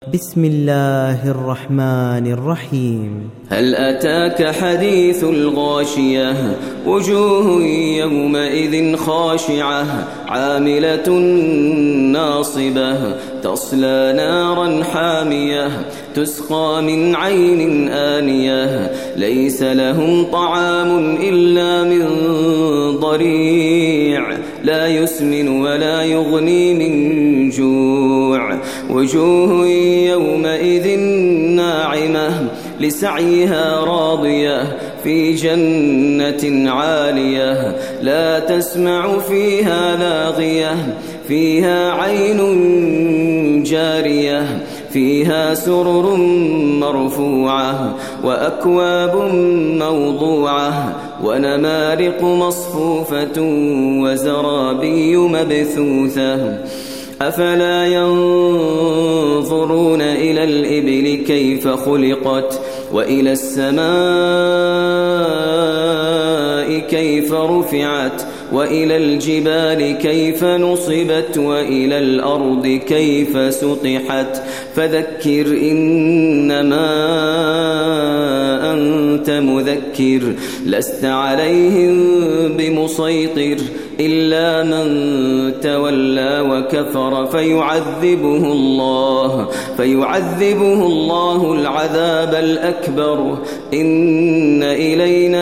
بسم الله الرحمن الرحيم. هل أتاك حديث الغاشية وجوه يومئذ خاشعة عاملة ناصبة تصلى نارا حامية تسقى من عين آنية ليس لهم طعام إلا من ضريع لا يسمن ولا يغني من جوع وجوه يومئذ ناعمة لسعيها راضية في جنة عالية لا تسمع فيها لاغية فيها عين جارية فيها سرر مرفوعة وأكواب موضوعة ونمارق مصفوفة وزرابي مبثوثة أفلا ينظرون إلى الإبل كيف خلقت وإلى السماء كيف رفعت وإلى الجبال كيف نصبت وإلى الأرض كيف سطحت فذكر إنما أنت مذكر لست عليهم بمسيطر إلا من تولى وكفر فيعذبه الله العذاب الأكبر إن إلينا